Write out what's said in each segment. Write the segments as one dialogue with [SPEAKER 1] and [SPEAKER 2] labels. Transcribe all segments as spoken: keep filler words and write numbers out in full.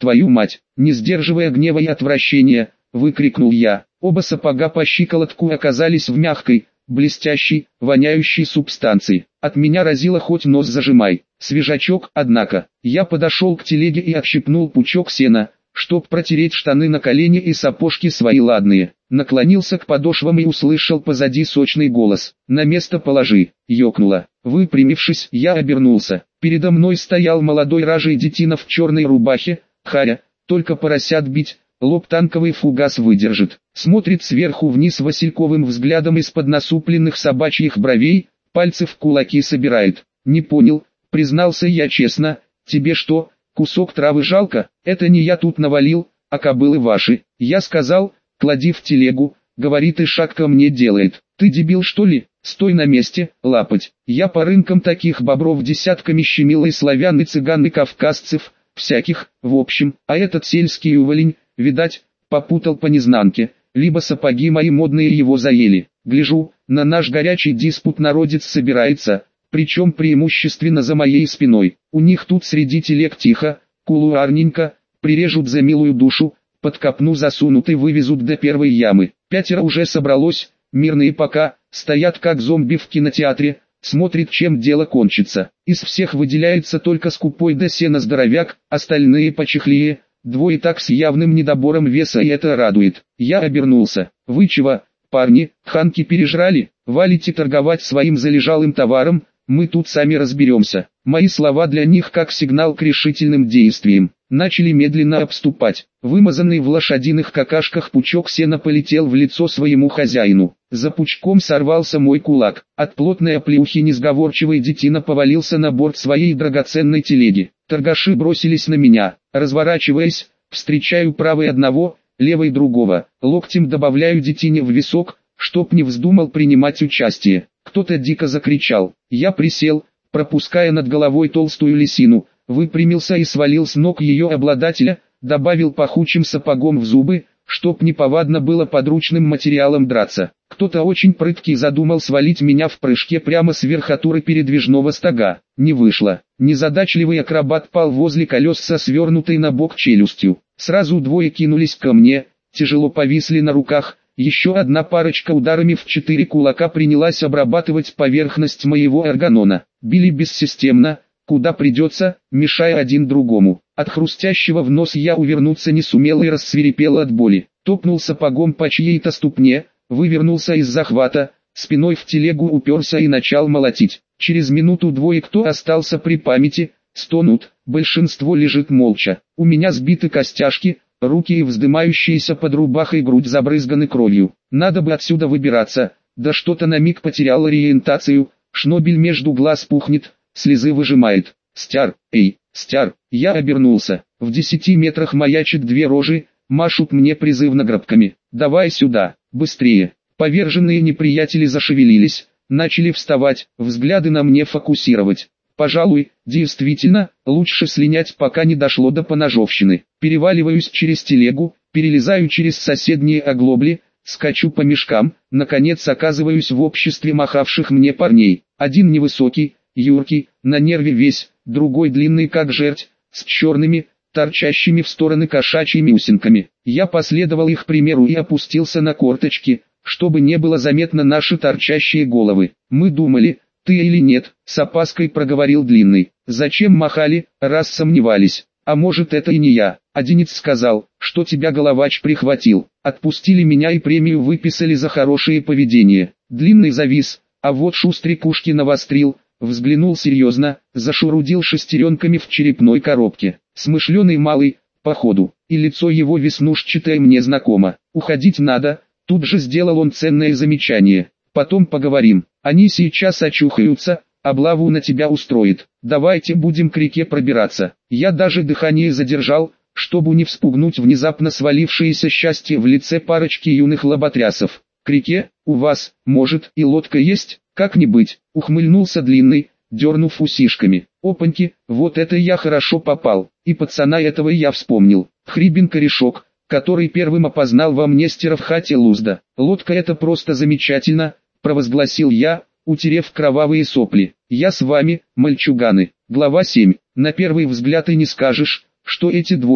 [SPEAKER 1] твою мать!» Не сдерживая гнева и отвращения, выкрикнул я. Оба сапога по щиколотку оказались в мягкой, блестящей, воняющей субстанции. От меня разило хоть нос зажимай. Свежачок, однако. Я подошел к телеге и отщипнул пучок сена, чтоб протереть штаны на колени и сапожки свои ладные. Наклонился к подошвам и услышал позади сочный голос. «На место положи!» Ёкнуло. Выпрямившись, я обернулся. Передо мной стоял молодой ражей детина в черной рубахе. Харя, только поросят бить, лоб танковый фугас выдержит. Смотрит сверху вниз васильковым взглядом из-под насупленных собачьих бровей, пальцы в кулаки собирает. «Не понял», признался я честно, «тебе что, кусок травы жалко? Это не я тут навалил, а кобылы ваши». Я сказал: «Клади в телегу», говорит и шаг ко мне делает. «Ты дебил что ли? Стой на месте, лапать». Я по рынкам таких бобров десятками щемил и славян, и цыган, и кавказцев, всяких, в общем, а этот сельский уволень, видать, попутал по незнанке, либо сапоги мои модные его заели. Гляжу, на наш горячий диспут народец собирается, причем преимущественно за моей спиной. У них тут среди телег тихо, кулуарненько, прирежут за милую душу, под копну засунут и вывезут до первой ямы. Пятеро уже собралось, мирные пока, стоят как зомби в кинотеатре, смотрит, чем дело кончится. Из всех выделяется только скупой да сено здоровяк, остальные почехлее, двое так с явным недобором веса, и это радует. Я обернулся. «Вы чего, парни, ханки пережрали? Валите торговать своим залежалым товаром, мы тут сами разберемся». Мои слова для них как сигнал к решительным действиям. Начали медленно обступать. Вымазанный в лошадиных какашках пучок сена полетел в лицо своему хозяину. За пучком сорвался мой кулак. От плотной оплеухи несговорчивый детина повалился на борт своей драгоценной телеги. Торгаши бросились на меня. Разворачиваясь, встречаю правый одного, левый другого. Локтем добавляю детине в висок, чтоб не вздумал принимать участие. Кто-то дико закричал. Я присел, пропуская над головой толстую лисину, выпрямился и свалил с ног ее обладателя, добавил пахучим сапогом в зубы, чтоб неповадно было подручным материалом драться. Кто-то очень прыткий задумал свалить меня в прыжке прямо с верхотуры передвижного стога. Не вышло. Незадачливый акробат пал возле колес со свернутой на бок челюстью. Сразу двое кинулись ко мне, тяжело повисли на руках. Еще одна парочка ударами в четыре кулака принялась обрабатывать поверхность моего органона. Били бессистемно, куда придется, мешая один другому. От хрустящего в нос я увернуться не сумел и рассвирепел от боли. Топнул сапогом по чьей-то ступне, вывернулся из захвата, спиной в телегу уперся и начал молотить. Через минуту двое, кто остался при памяти, стонут, большинство лежит молча. У меня сбиты костяшки, руки и вздымающиеся под рубахой грудь забрызганы кровью. Надо бы отсюда выбираться, да что-то на миг потерял ориентацию, шнобель между глаз пухнет, слезы выжимает. «Стяр, эй, стяр!» Я обернулся. В десяти метрах маячат две рожи, машут мне призывно гробками. «Давай сюда, быстрее!» Поверженные неприятели зашевелились, начали вставать, взгляды на мне фокусировать. Пожалуй, действительно, лучше слинять, пока не дошло до поножовщины. Переваливаюсь через телегу, перелезаю через соседние оглобли, скачу по мешкам, наконец оказываюсь в обществе махавших мне парней. Один невысокий, юркий, на нерве весь, другой длинный как жерть, с черными, торчащими в стороны кошачьими усинками. Я последовал их примеру и опустился на корточки, чтобы не было заметно наши торчащие головы. «Мы думали, ты или нет», — с опаской проговорил длинный. «Зачем махали, раз сомневались? А может, это и не я?» Одинец сказал, что тебя головач прихватил. Отпустили меня и премию выписали за хорошее поведение. Длинный завис, а вот Шустрик ушки навострил, взглянул серьезно, зашурудил шестеренками в черепной коробке. Смышленый малый, походу, и лицо его веснушчатое мне знакомо. «Уходить надо», тут же сделал он ценное замечание. «Потом поговорим, они сейчас очухаются, облаву на тебя устроит. Давайте будем к реке пробираться». Я даже дыхание задержал, чтобы не вспугнуть внезапно свалившееся счастье в лице парочки юных лоботрясов. «К реке, у вас, может, и лодка есть?» «Как не быть», — ухмыльнулся длинный, дернув усишками. «Опаньки, вот это я хорошо попал, и пацана этого я вспомнил. Хрибин корешок, который первым опознал во мне Стера в хате Лузда. Лодка — это просто замечательно», — провозгласил я, утерев кровавые сопли. «Я с вами, мальчуганы». Глава семь. На первый взгляд и не скажешь, что эти двое,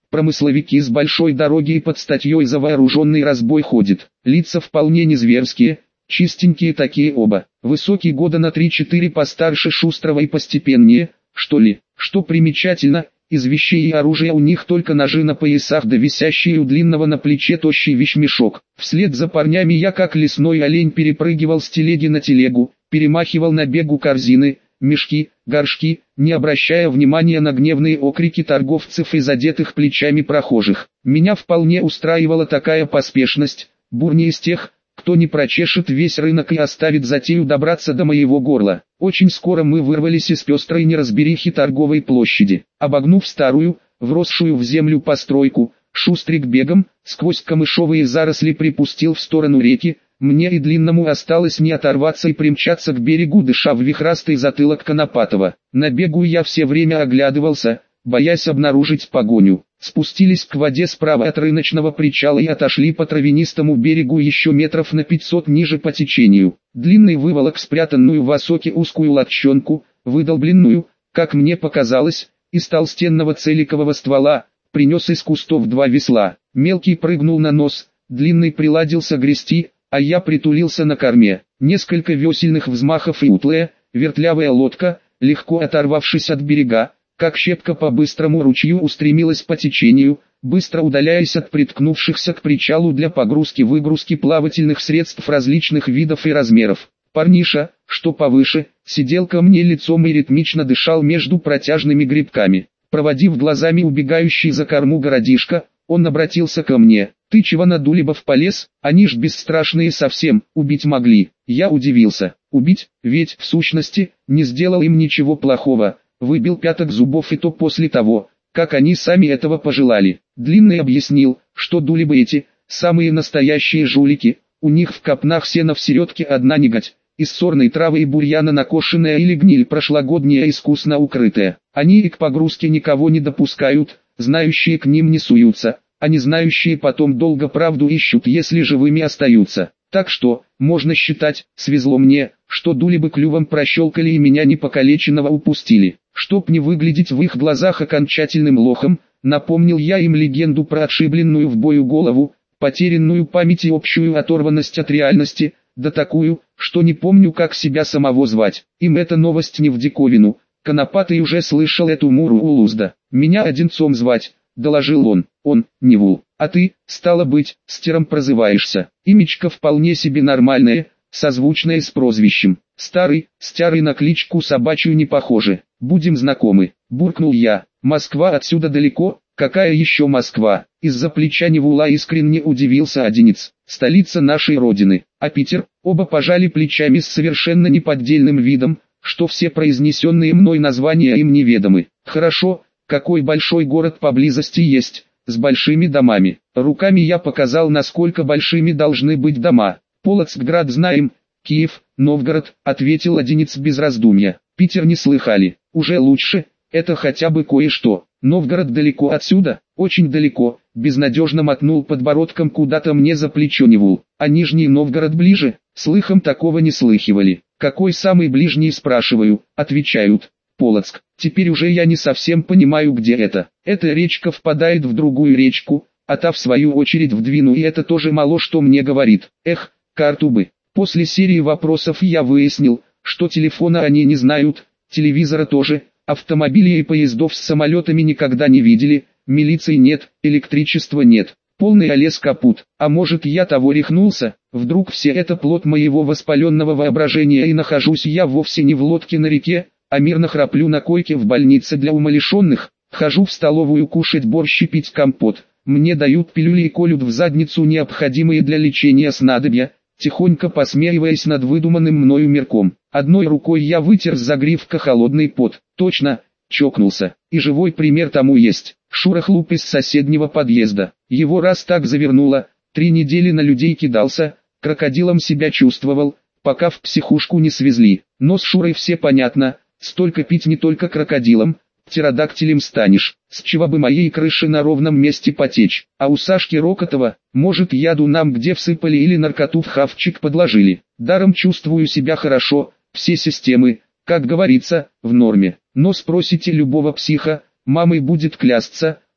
[SPEAKER 1] Промысловики с большой дороги и под статьей за вооруженный разбой ходят. Лица вполне не зверские, чистенькие такие оба. Высокий года на три-четыре постарше Шустрого и постепеннее, что ли. Что примечательно, из вещей и оружия у них только ножи на поясах да висящий у длинного на плече тощий вещмешок. Вслед за парнями я как лесной олень перепрыгивал с телеги на телегу, перемахивал на бегу корзины, мешки, горшки, не обращая внимания на гневные окрики торговцев и задетых плечами прохожих. Меня вполне устраивала такая поспешность, бур не из тех, кто не прочешет весь рынок и оставит затею добраться до моего горла. Очень скоро мы вырвались из пестрой неразберихи торговой площади. Обогнув старую, вросшую в землю постройку, Шустрик бегом, сквозь камышовые заросли припустил в сторону реки. Мне и Длинному осталось не оторваться и примчаться к берегу, дыша в вихрастый затылок Конопатова. На бегу я все время оглядывался, боясь обнаружить погоню. Спустились к воде справа от рыночного причала и отошли по травянистому берегу еще метров на пятьсот ниже по течению. Длинный выволок спрятанную в осоке узкую лодчонку, выдолбленную, как мне показалось, из толстенного целикового ствола, принес из кустов два весла. Мелкий прыгнул на нос, Длинный приладился грести, а я притулился на корме. Несколько весельных взмахов и утлая, вертлявая лодка, легко оторвавшись от берега, как щепка по быстрому ручью устремилась по течению, быстро удаляясь от приткнувшихся к причалу для погрузки-выгрузки плавательных средств различных видов и размеров. Парниша, что повыше, сидел ко мне лицом и ритмично дышал между протяжными грибками. Проводив глазами убегающий за корму городишко, он обратился ко мне. «Ты чего на Дулибов полез? Они ж бесстрашные совсем, убить могли». Я удивился. Убить, ведь, в сущности, не сделал им ничего плохого. Выбил пяток зубов и то после того, как они сами этого пожелали. Длинный объяснил, что Дулибы эти, самые настоящие жулики, у них в копнах сена в середке одна негодь, из сорной травы и бурьяна накошенная или гниль прошлогодняя искусно укрытая. Они и к погрузке никого не допускают, знающие к ним не суются, а не знающие потом долго правду ищут, если живыми остаются. Так что, можно считать, свезло мне, что Дулибы клювом прощелкали и меня непокалеченного упустили. Чтоб не выглядеть в их глазах окончательным лохом, напомнил я им легенду про отшибленную в бою голову, потерянную память и общую оторванность от реальности, да такую, что не помню, как себя самого звать. Им эта новость не в диковину. Конопатый уже слышал эту муру у Лузда. «Меня Одинцом звать», — доложил он. «Он, Невул. А ты, стало быть, Стером прозываешься. Имечко вполне себе нормальное, созвучное с прозвищем. Старый, Стярый на кличку собачью не похоже. Будем знакомы», — буркнул я. «Москва отсюда далеко?» «Какая еще Москва?» Из-за плеча Невула искренне удивился Одинец. «Столица нашей родины. А Питер?» Оба пожали плечами с совершенно неподдельным видом, что все произнесенные мной названия им неведомы. «Хорошо, какой большой город поблизости есть, с большими домами?» Руками я показал, насколько большими должны быть дома. «Полоцкград знаем, Киев, Новгород», — ответил Одинец без раздумья. «Питер не слыхали. Уже лучше, это хотя бы кое-что. Новгород далеко отсюда?» «Очень далеко», — безнадежно мотнул подбородком куда-то мне за плечо Невул. «А Нижний Новгород ближе?» «Слыхом такого не слыхивали». «Какой самый ближний?» — спрашиваю. Отвечают: «Полоцк». Теперь уже я не совсем понимаю, где это. Эта речка впадает в другую речку, а та в свою очередь в Двину, и это тоже мало что мне говорит. Эх, карту бы. После серии вопросов я выяснил, что телефона они не знают, телевизора тоже, автомобилей и поездов с самолетами никогда не видели, милиции нет, электричества нет. Полный олес капут. А может, я того рехнулся? Вдруг все это плод моего воспаленного воображения, и нахожусь я вовсе не в лодке на реке, а мирно храплю на койке в больнице для умалишенных. Хожу в столовую кушать борщ и пить компот. Мне дают пилюли и колют в задницу необходимые для лечения снадобья, тихонько посмеиваясь над выдуманным мною мирком. Одной рукой я вытер с загривка холодный пот. Точно, чокнулся. И живой пример тому есть. Шура Хлуп из соседнего подъезда. Его раз так завернуло, три недели на людей кидался, крокодилом себя чувствовал, пока в психушку не свезли. Но с Шурой все понятно, столько пить не только крокодилом, птеродактилем станешь. С чего бы моей крыше на ровном месте потечь? А у Сашки Рокотова, может, яду нам где всыпали или наркоту в хавчик подложили. Даром чувствую себя хорошо, все системы, как говорится, в норме. Но спросите любого психа, мамой будет клясться,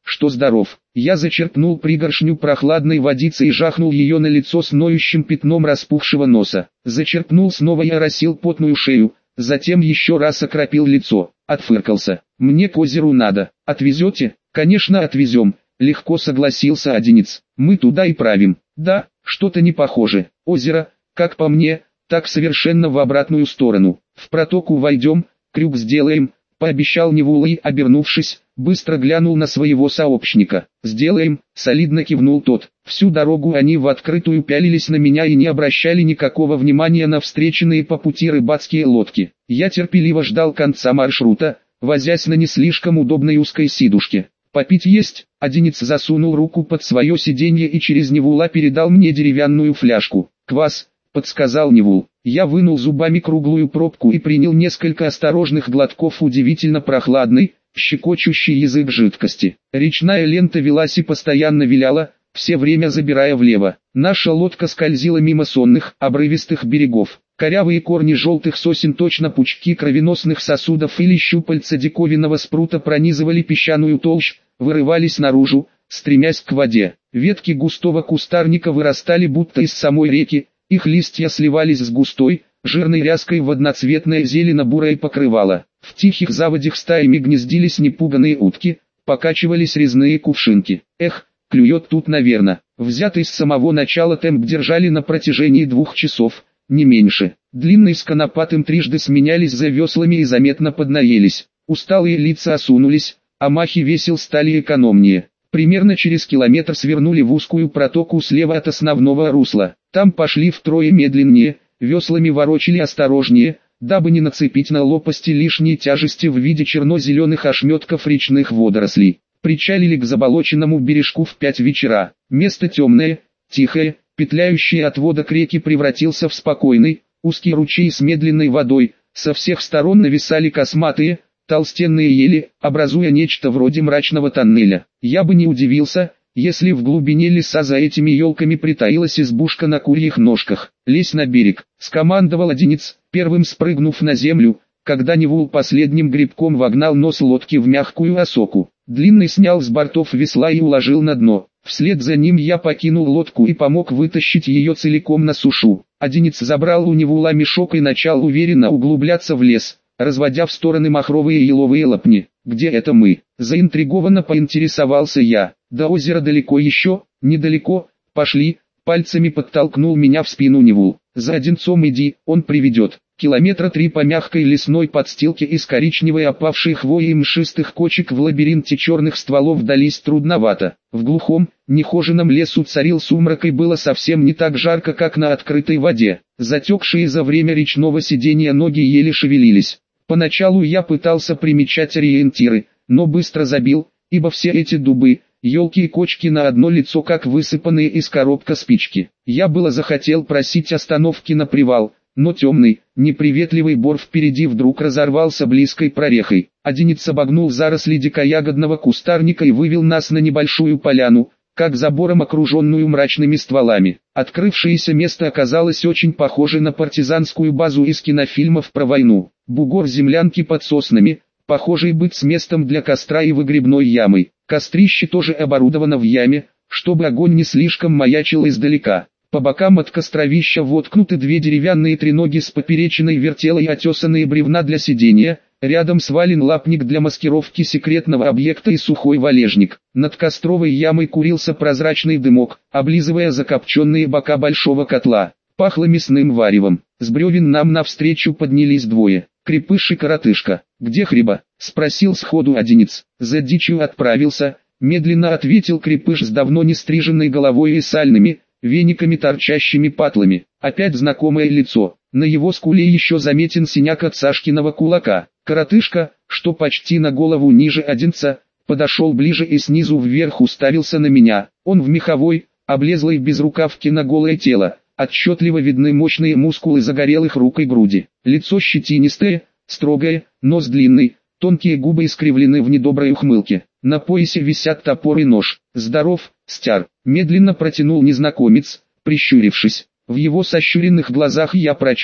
[SPEAKER 1] что здоров. Я зачерпнул пригоршню прохладной водицы и жахнул ее на лицо с ноющим пятном распухшего носа. Зачерпнул снова и оросил потную шею, затем еще раз окропил лицо. Отфыркался. Мне к озеру надо. Отвезете? Конечно отвезем. Легко согласился Одинец. Мы туда и правим. Да, что-то не похоже. Озеро, как по мне, так совершенно в обратную сторону. В протоку войдем, крюк сделаем, пообещал Невула и, обернувшись, быстро глянул на своего сообщника. «Сделаем», — солидно кивнул тот. Всю дорогу они в открытую пялились на меня и не обращали никакого внимания на встреченные по пути рыбацкие лодки. Я терпеливо ждал конца маршрута, возясь на не слишком удобной узкой сидушке. «Попить есть?» — Одинец засунул руку под свое сиденье и через Невула передал мне деревянную фляжку. «Квас», — подсказал Невул. Я вынул зубами круглую пробку и принял несколько осторожных глотков удивительно прохладной, щекочущий язык жидкости. Речная лента велась и постоянно виляла, все время забирая влево. Наша лодка скользила мимо сонных, обрывистых берегов. Корявые корни желтых сосен, точно пучки кровеносных сосудов или щупальца диковинного спрута, пронизывали песчаную толщу, вырывались наружу, стремясь к воде. Ветки густого кустарника вырастали будто из самой реки, их листья сливались с густой, жирной ряской в одноцветное зелено-бурое покрывало. В тихих заводях стаями гнездились непуганные утки, покачивались резные кувшинки. Эх, клюет тут, наверно. Взятый с самого начала темп держали на протяжении двух часов, не меньше. Длинные с конопатым трижды сменялись за веслами и заметно поднаелись. Усталые лица осунулись, а махи весел стали экономнее. Примерно через километр свернули в узкую протоку слева от основного русла. Там пошли втрое медленнее, веслами ворочали осторожнее, дабы не нацепить на лопасти лишней тяжести в виде черно-зеленых ошметков речных водорослей. Причалили к заболоченному бережку в пять вечера. Место темное, тихое, петляющий от вода к реке превратился в спокойный, узкий ручей с медленной водой. Со всех сторон нависали косматые, толстенные ели, образуя нечто вроде мрачного тоннеля. Я бы не удивился, если в глубине леса за этими елками притаилась избушка на курьих ножках. «Лезь на берег», — скомандовал Одинец, первым спрыгнув на землю, когда Невул последним грибком вогнал нос лодки в мягкую осоку. Длинный снял с бортов весла и уложил на дно. Вслед за ним я покинул лодку и помог вытащить ее целиком на сушу. Одинец забрал у Невула мешок и начал уверенно углубляться в лес, разводя в стороны махровые еловые лапни. «Где это мы?» – заинтригованно поинтересовался я. «До озера далеко еще?» «Недалеко, пошли», – пальцами подтолкнул меня в спину Невул. «За Одинцом иди, он приведет». Километра три по мягкой лесной подстилке из коричневой опавшей хвои и мшистых кочек в лабиринте черных стволов дались трудновато. В глухом, нехоженном лесу царил сумрак и было совсем не так жарко, как на открытой воде. Затекшие за время речного сидения ноги еле шевелились. Поначалу я пытался примечать ориентиры, но быстро забил, ибо все эти дубы, елки и кочки на одно лицо, как высыпанные из коробка спички. Я было захотел просить остановки на привал, но темный, неприветливый бор впереди вдруг разорвался близкой прорехой. Одинец обогнул заросли дикоягодного кустарника и вывел нас на небольшую поляну, как забором окруженную мрачными стволами. Открывшееся место оказалось очень похоже на партизанскую базу из кинофильмов про войну. Бугор землянки под соснами, похожий быть с местом для костра и выгребной ямой. Кострище тоже оборудовано в яме, чтобы огонь не слишком маячил издалека. По бокам от костровища воткнуты две деревянные треноги с поперечиной вертелой и отесанные бревна для сидения, рядом свален лапник для маскировки секретного объекта и сухой валежник. Над костровой ямой курился прозрачный дымок, облизывая закопченные бока большого котла. Пахло мясным варевом. С бревен нам навстречу поднялись двое. Крепыш и коротышка. «Где Хриба?» — спросил сходу Одинец. «За дичью отправился», — медленно ответил Крепыш с давно не стриженной головой и сальными, вениками торчащими патлами. Опять знакомое лицо. На его скуле еще заметен синяк от Сашкиного кулака. Коротышка, что почти на голову ниже Одинца, подошел ближе и снизу вверх уставился на меня. Он в меховой, облезлой безрукавке на голое тело. Отчетливо видны мощные мускулы загорелых рук и груди. Лицо щетинистое, строгое, нос длинный, тонкие губы искривлены в недоброй ухмылке. На поясе висят топор и нож. «Здоров, стяр», — медленно протянул незнакомец, прищурившись. В его сощуренных глазах я прочел,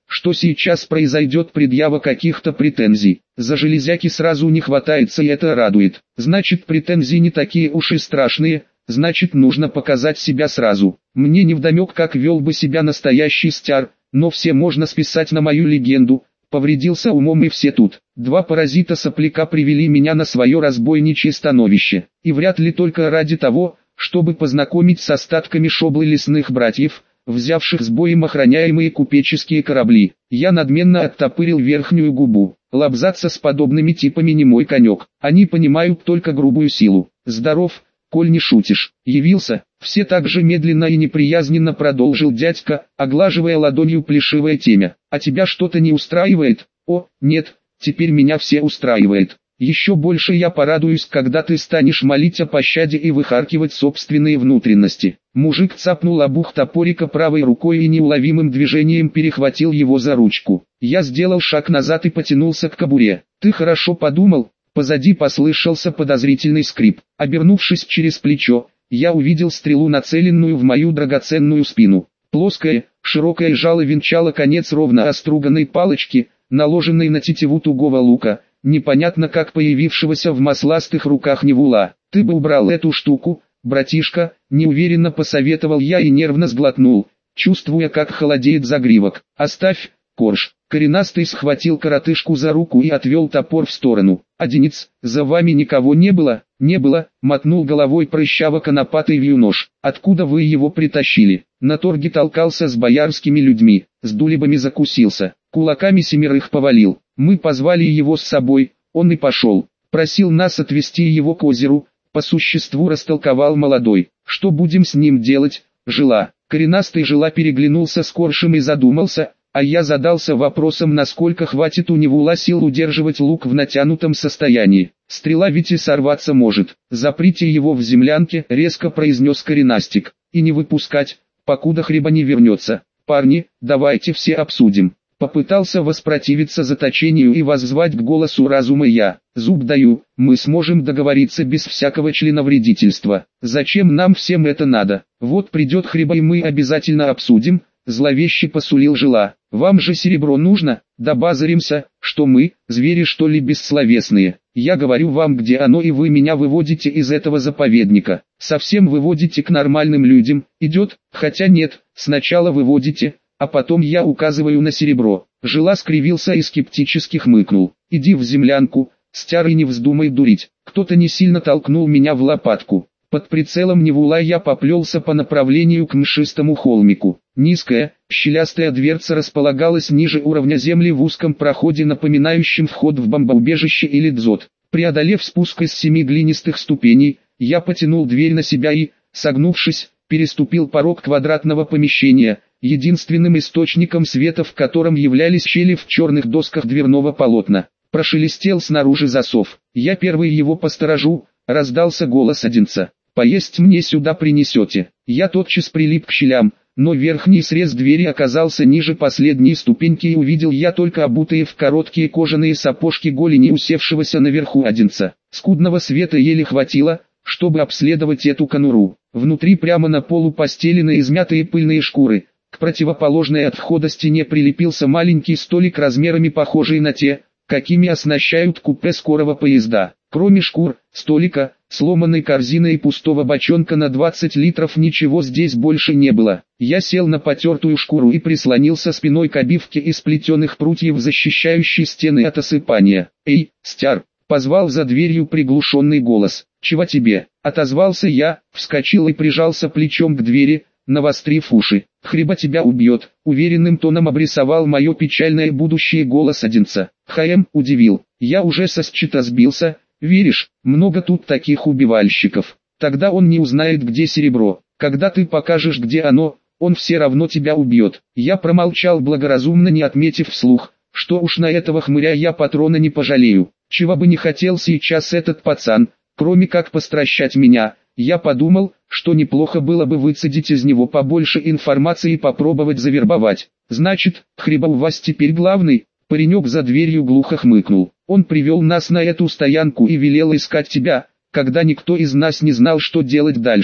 [SPEAKER 1] что сейчас произойдет предъява каких-то претензий. За железяки сразу не хватается, и это радует. Значит, претензии не такие уж и страшные, значит, нужно показать себя сразу. Мне невдомек, как вел бы себя настоящий стяр, но все можно списать на мою легенду. Повредился умом и все тут. Два паразита-сопляка привели меня на свое разбойничье становище. И вряд ли только ради того, чтобы познакомить с остатками шоблы лесных братьев, взявших с боем охраняемые купеческие корабли. Я надменно оттопырил верхнюю губу. Лобзаться с подобными типами не мой конек. Они понимают только грубую силу. Здоров, коль не шутишь. Явился, все так же медленно и неприязненно продолжил дядька, оглаживая ладонью плешивое темя. А тебя что-то не устраивает? О, нет, теперь меня все устраивает. Еще больше я порадуюсь, когда ты станешь молить о пощаде и выхаркивать собственные внутренности. Мужик цапнул обух топорика правой рукой и неуловимым движением перехватил его за ручку. Я сделал шаг назад и потянулся к кобуре. Ты хорошо подумал? Позади послышался подозрительный скрип. Обернувшись через плечо, я увидел стрелу, нацеленную в мою драгоценную спину. Плоское, широкое жало венчало конец ровно оструганной палочки, наложенной на тетиву тугого лука, непонятно как появившегося в масластых руках Невула. «Ты бы убрал эту штуку, братишка», — неуверенно посоветовал я и нервно сглотнул, чувствуя, как холодеет загривок. «Оставь, корж». Коренастый схватил коротышку за руку и отвел топор в сторону. «Одинец, за вами никого не было?» «Не было», — мотнул головой прыщаво-конопатый вьюнош. «Откуда вы его притащили?» «На торге толкался с боярскими людьми, с дулебами закусился, кулаками семерых повалил. Мы позвали его с собой, он и пошел. Просил нас отвезти его к озеру, по существу растолковал молодой. Что будем с ним делать, жила?» Коренастый жила переглянулся с коршем и задумался, а я задался вопросом, насколько хватит у Невула сил удерживать лук в натянутом состоянии. «Стрела ведь и сорваться может. Заприте его в землянке», — резко произнес Коренастик, — «и не выпускать, покуда хриба не вернется. Парни, давайте все обсудим». Попытался воспротивиться заточению и воззвать к голосу разума я. «Зуб даю, мы сможем договориться без всякого членовредительства. Зачем нам всем это надо? Вот придет хриба и мы обязательно обсудим», — зловеще посулил жила. «Вам же серебро нужно? Да базаримся, что мы, звери что ли бессловесные. Я говорю вам, где оно, и вы меня выводите из этого заповедника. Совсем выводите к нормальным людям, идет? Хотя нет, сначала выводите, а потом я указываю на серебро». Жила скривился и скептически хмыкнул. «Иди в землянку, стяр, и не вздумай дурить». Кто-то не сильно толкнул меня в лопатку. Под прицелом Невула я поплелся по направлению к мшистому холмику. Низкая, щелястая дверца располагалась ниже уровня земли в узком проходе, напоминающем вход в бомбоубежище или дзот. Преодолев спуск из семи глинистых ступеней, я потянул дверь на себя и, согнувшись, переступил порог квадратного помещения, единственным источником света в котором являлись щели в черных досках дверного полотна. Прошелестел снаружи засов. «Я первый его посторожу», — раздался голос Одинца. «Поесть мне сюда принесете». Я тотчас прилип к щелям, но верхний срез двери оказался ниже последней ступеньки, и увидел я только обутые в короткие кожаные сапожки голени усевшегося наверху Одинца. Скудного света еле хватило, чтобы обследовать эту конуру. Внутри прямо на полу постелены измятые пыльные шкуры. К противоположной от входа стене прилепился маленький столик размерами похожий на те, какими оснащают купе скорого поезда. Кроме шкур, столика, сломанной корзины и пустого бочонка на двадцать литров ничего здесь больше не было. Я сел на потертую шкуру и прислонился спиной к обивке из плетеных прутьев, защищающей стены от осыпания. «Эй, стяр!» — позвал за дверью приглушенный голос. «Чего тебе?» — отозвался я, вскочил и прижался плечом к двери, навострив уши. «Хриба тебя убьет», — уверенным тоном обрисовал мое печальное будущее голос Одинца. «Хаем», — удивил. «Я уже со счета сбился, веришь, много тут таких убивальщиков. Тогда он не узнает, где серебро. Когда ты покажешь, где оно, он все равно тебя убьет». Я промолчал, благоразумно не отметив вслух, что уж на этого хмыря я патрона не пожалею. Чего бы не хотел сейчас этот пацан, кроме как постращать меня. Я подумал, что неплохо было бы выцедить из него побольше информации и попробовать завербовать. «Значит, хриба у вас теперь главный?» Паренек за дверью глухо хмыкнул. «Он привел нас на эту стоянку и велел искать тебя, когда никто из нас не знал, что делать дальше.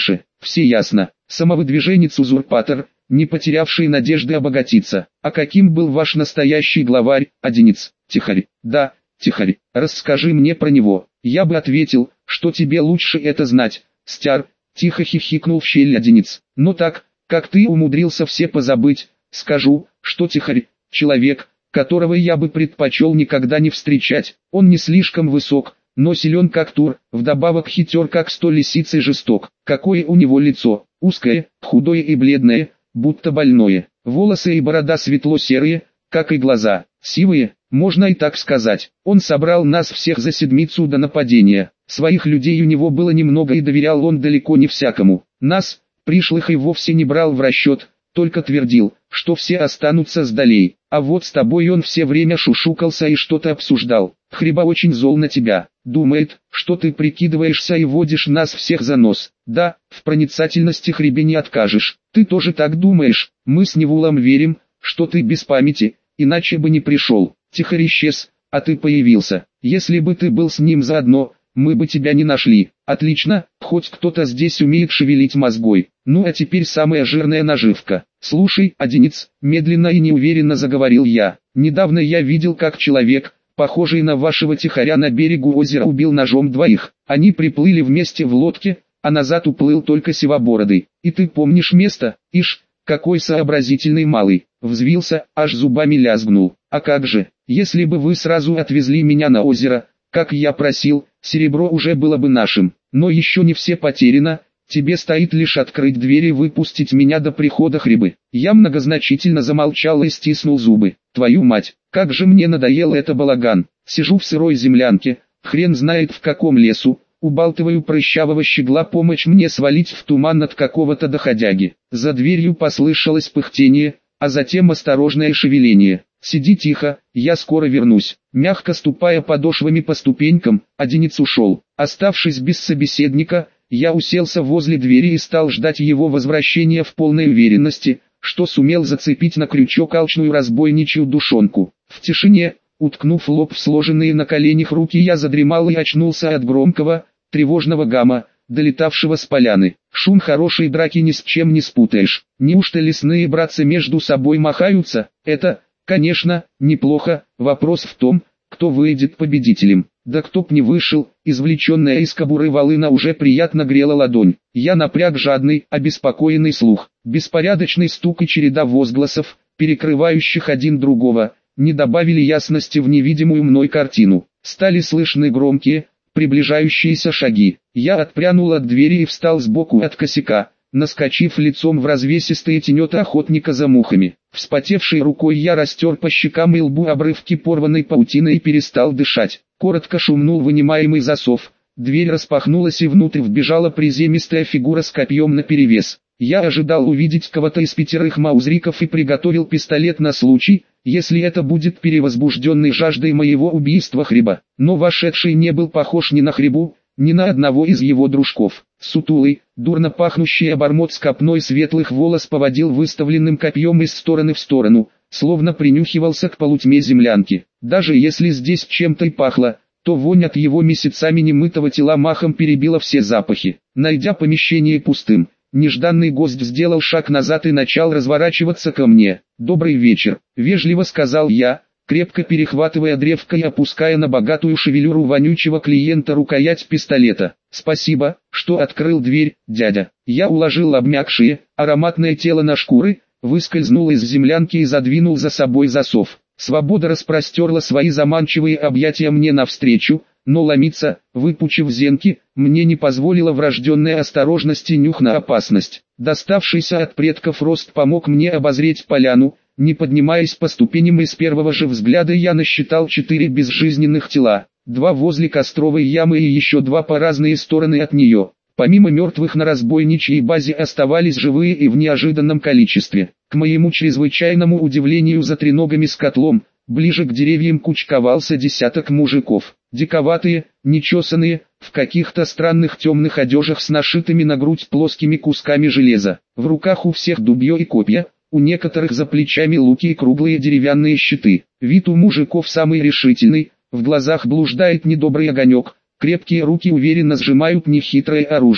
[SPEAKER 1] все ясно. Самовыдвиженец-узурпатор, не потерявший надежды обогатиться. А каким был ваш настоящий главарь, Одинец? Тихарь. Да, Тихарь. Расскажи мне про него. Я бы ответил, что тебе лучше это знать, Стяр. Тихо хихикнул в щель Одинец. Но так, как ты умудрился все позабыть, скажу, что Тихарь — человек, которого я бы предпочел никогда не встречать. Он не слишком высок, но силен как тур, вдобавок хитер как сто лисиц и жесток. Какое у него лицо, узкое, худое и бледное, будто больное. Волосы и борода светло-серые, как и глаза, сивые, можно и так сказать. Он собрал нас всех за седмицу до нападения. Своих людей у него было немного и доверял он далеко не всякому. Нас, пришлых, и вовсе не брал в расчет, только твердил, что все останутся сдалей. А вот с тобой он все время шушукался и что-то обсуждал. Хриба очень зол на тебя. Думает, что ты прикидываешься и водишь нас всех за нос. Да, в проницательности Хрибе не откажешь. Ты тоже так думаешь. Мы с Невулом верим, что ты без памяти, иначе бы не пришел. Тихарь исчез, а ты появился. Если бы ты был с ним заодно, мы бы тебя не нашли. Отлично, хоть кто-то здесь умеет шевелить мозгой. Ну а теперь самая жирная наживка. Слушай, Одинец, медленно и неуверенно заговорил я. Недавно я видел, как человек, похожий на вашего Тихаря, на берегу озера убил ножом двоих. Они приплыли вместе в лодке, а назад уплыл только Сивобородый. И ты помнишь место? Ишь, какой сообразительный малый. Взвился, аж зубами лязгнул. А как же, если бы вы сразу отвезли меня на озеро, как я просил, серебро уже было бы нашим. Но еще не все потеряно, тебе стоит лишь открыть дверь и выпустить меня до прихода Хрибы. Я многозначительно замолчал и стиснул зубы. Твою мать, как же мне надоел это балаган. Сижу в сырой землянке, хрен знает в каком лесу, убалтываю прыщавого щегла помочь мне свалить в туман от какого-то доходяги. За дверью послышалось пыхтение, а затем осторожное шевеление. «Сиди тихо, я скоро вернусь». Мягко ступая подошвами по ступенькам, Одинец ушел. Оставшись без собеседника, я уселся возле двери и стал ждать его возвращения в полной уверенности, что сумел зацепить на крючок алчную разбойничью душонку. В тишине, уткнув лоб в сложенные на коленях руки, я задремал и очнулся от громкого, тревожного гама, долетавшего с поляны. Шум хорошей драки ни с чем не спутаешь. Неужто лесные братцы между собой махаются? Это, конечно, неплохо. Вопрос в том, кто выйдет победителем. Да кто б не вышел, извлеченная из кобуры волына уже приятно грела ладонь. Я напряг жадный, обеспокоенный слух. Беспорядочный стук и череда возгласов, перекрывающих один другого, не добавили ясности в невидимую мной картину. Стали слышны громкие, приближающиеся шаги. Я отпрянул от двери и встал сбоку от косяка, наскочив лицом в развесистые тенета охотника за мухами. Вспотевшей рукой я растер по щекам и лбу обрывки порванной паутины и перестал дышать. Коротко шумнул вынимаемый засов. Дверь распахнулась и внутрь вбежала приземистая фигура с копьем наперевес. Я ожидал увидеть кого-то из пятерых маузриков и приготовил пистолет на случай, если это будет перевозбужденный жаждой моего убийства Хриба. Но вошедший не был похож ни на Хрибу, ни на одного из его дружков. Сутулый, дурно пахнущий обормот с копной светлых волос поводил выставленным копьем из стороны в сторону, словно принюхивался к полутьме землянки. Даже если здесь чем-то и пахло, то вонь от его месяцами немытого тела махом перебила все запахи. Найдя помещение пустым, нежданный гость сделал шаг назад и начал разворачиваться ко мне. «Добрый вечер», — вежливо сказал я, крепко перехватывая древко и опуская на богатую шевелюру вонючего клиента рукоять пистолета. «Спасибо, что открыл дверь, дядя». Я уложил обмякшее, ароматное тело на шкуры, выскользнул из землянки и задвинул за собой засов. Свобода распростерла свои заманчивые объятия мне навстречу, но ломиться, выпучив зенки, мне не позволила врожденная осторожность и нюх на опасность. Доставшийся от предков рост помог мне обозреть поляну. Не поднимаясь по ступеням, и с первого же взгляда я насчитал четыре безжизненных тела, два возле костровой ямы и еще два по разные стороны от нее. Помимо мертвых на разбойничьей базе оставались живые и в неожиданном количестве. К моему чрезвычайному удивлению, за треногами с котлом, ближе к деревьям кучковался десяток мужиков. Диковатые, нечесанные, в каких-то странных темных одежах с нашитыми на грудь плоскими кусками железа. В руках у всех дубье и копья, у некоторых за плечами луки и круглые деревянные щиты. Вид у мужиков самый решительный, в глазах блуждает недобрый огонек, крепкие руки уверенно сжимают нехитрое оружие.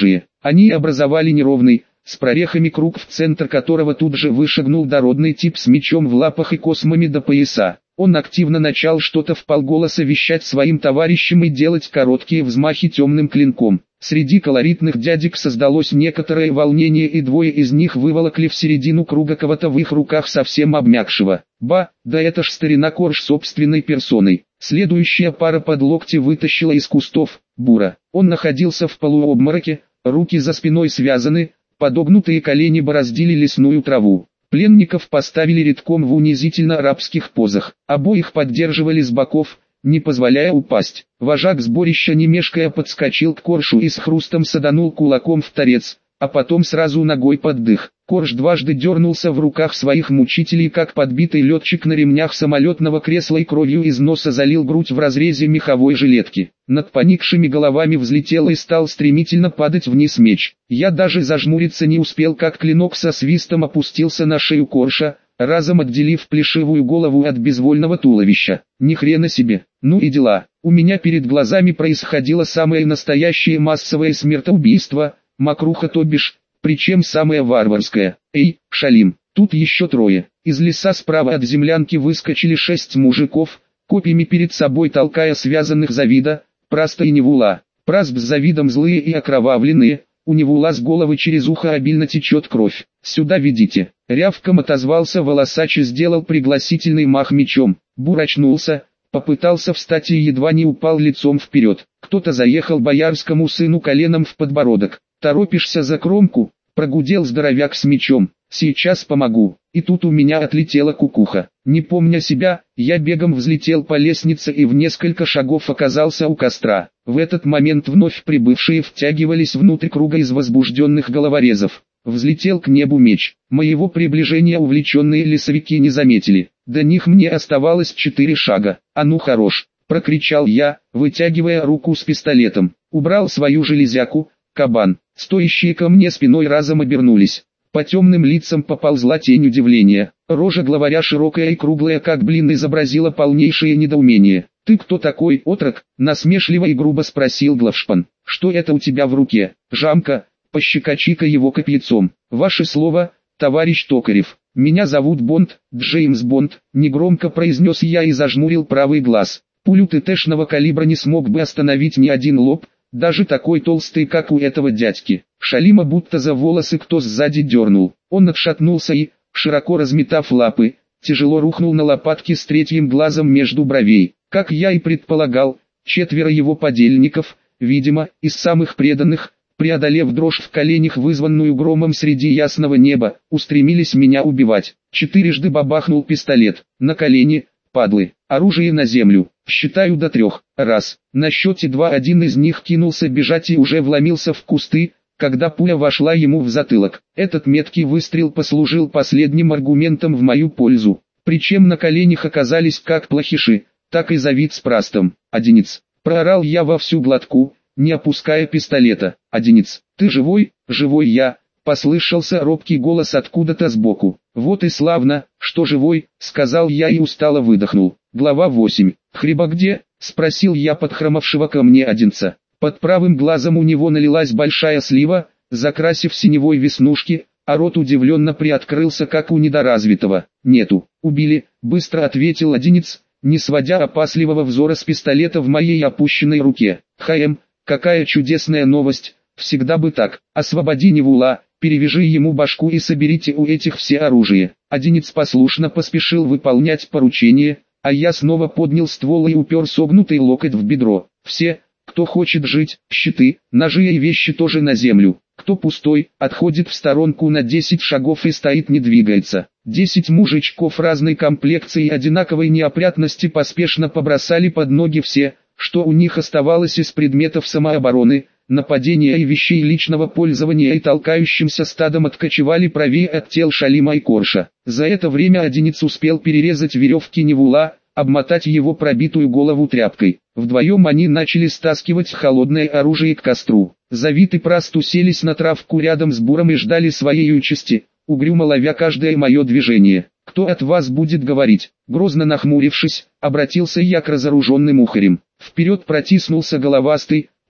[SPEAKER 1] Они образовали неровный, с прорехами круг, в центр которого тут же вышагнул дородный тип с мечом в лапах и космами до пояса. Он активно начал что-то вполголоса вещать своим товарищам и делать короткие взмахи темным клинком. Среди колоритных дядек создалось некоторое волнение, и двое из них выволокли в середину круга кого-то в их руках совсем обмякшего. Ба, да это ж старина Корж собственной персоной. Следующая пара под локти вытащила из кустов Бура. Он находился в полуобмороке, руки за спиной связаны, подогнутые колени бороздили лесную траву. Пленников поставили редком в унизительно арабских позах. Обоих поддерживали с боков, не позволяя упасть. Вожак сборища, не мешкая, подскочил к Коршу и с хрустом саданул кулаком в торец, а потом сразу ногой под дых. Корж дважды дернулся в руках своих мучителей, как подбитый летчик на ремнях самолетного кресла, и кровью из носа залил грудь в разрезе меховой жилетки. Над поникшими головами взлетел и стал стремительно падать вниз меч. Я даже зажмуриться не успел, как клинок со свистом опустился на шею Корша, разом отделив плешивую голову от безвольного туловища. Ни хрена себе, ну и дела. У меня перед глазами происходило самое настоящее массовое смертоубийство, мокруха то бишь, причем самое варварское. Эй, Шалим, тут еще трое. Из леса справа от землянки выскочили шесть мужиков, копьями перед собой толкая связанных Завида, Праста и Невула. Праст с Завидом злые и окровавленные, у Невула с головы через ухо обильно течет кровь. «Сюда ведите!» Рявком отозвался волосач и сделал пригласительный мах мечом. Бур очнулся, попытался встать и едва не упал лицом вперед. Кто-то заехал боярскому сыну коленом в подбородок. «Торопишься за кромку?» — прогудел здоровяк с мечом. «Сейчас помогу». И тут у меня отлетела кукуха. Не помня себя, я бегом взлетел по лестнице и в несколько шагов оказался у костра. В этот момент вновь прибывшие втягивались внутрь круга из возбужденных головорезов. Взлетел к небу меч. Моего приближения увлеченные лесовики не заметили. До них мне оставалось четыре шага. «А ну хорош!» — прокричал я, вытягивая руку с пистолетом. Убрал свою железяку. Кабан. Стоящие ко мне спиной разом обернулись. По темным лицам поползла тень удивления. Рожа главаря, широкая и круглая как блин, изобразила полнейшее недоумение. «Ты кто такой, отрок?» — насмешливо и грубо спросил главшпан. «Что это у тебя в руке?» «Жамка», — пощекочи-ка его копьецом. «Ваше слово, товарищ Токарев». «Меня зовут Бонд, Джеймс Бонд», — негромко произнес я и зажмурил правый глаз. Пулю ТТшного калибра не смог бы остановить ни один лоб, даже такой толстый, как у этого дядьки. Шалима будто за волосы кто сзади дернул. Он отшатнулся и, широко разметав лапы, тяжело рухнул на лопатки с третьим глазом между бровей. Как я и предполагал, четверо его подельников, видимо, из самых преданных, преодолев дрожь в коленях, вызванную громом среди ясного неба, устремились меня убивать. Четырежды бабахнул пистолет. На колени, падлы, оружие на землю. Считаю до трех. Раз. На счете два один из них кинулся бежать и уже вломился в кусты, когда пуля вошла ему в затылок. Этот меткий выстрел послужил последним аргументом в мою пользу. Причем на коленях оказались как плохиши, так и Завид с Прастом. «Одинец!» — проорал я во всю глотку, не опуская пистолета. «Одинец, ты живой?» «Живой я!» — послышался робкий голос откуда-то сбоку. «Вот и славно, что живой!» — сказал я и устало выдохнул. Глава восемь. «Хриба где?» — спросил я подхромавшего ко мне Одинца. Под правым глазом у него налилась большая слива, закрасив синевой веснушки, а рот удивленно приоткрылся, как у недоразвитого. «Нету, убили», — быстро ответил Одинец, не сводя опасливого взора с пистолета в моей опущенной руке. «Хаем, какая чудесная новость, всегда бы так. Освободи Невула, перевяжи ему башку и соберите у этих все оружие». Одинец послушно поспешил выполнять поручение, а я снова поднял ствол и упер согнутый локоть в бедро. «Все, кто хочет жить, щиты, ножи и вещи тоже на землю. Кто пустой, отходит в сторонку на десять шагов и стоит, не двигается». Десять мужичков разной комплекции и одинаковой неопрятности поспешно побросали под ноги все, что у них оставалось из предметов самообороны, нападения и вещей личного пользования, и толкающимся стадом откочевали правее от тел Шалима и Корша. За это время Одинец успел перерезать веревки Невула, обмотать его пробитую голову тряпкой. Вдвоем они начали стаскивать холодное оружие к костру. Завид и Праст уселись на травку рядом с Буром и ждали своей участи, угрюмо ловя каждое мое движение. «Кто от вас будет говорить?» Грозно нахмурившись, обратился я к разоруженным ухарям. Вперед протиснулся головастый,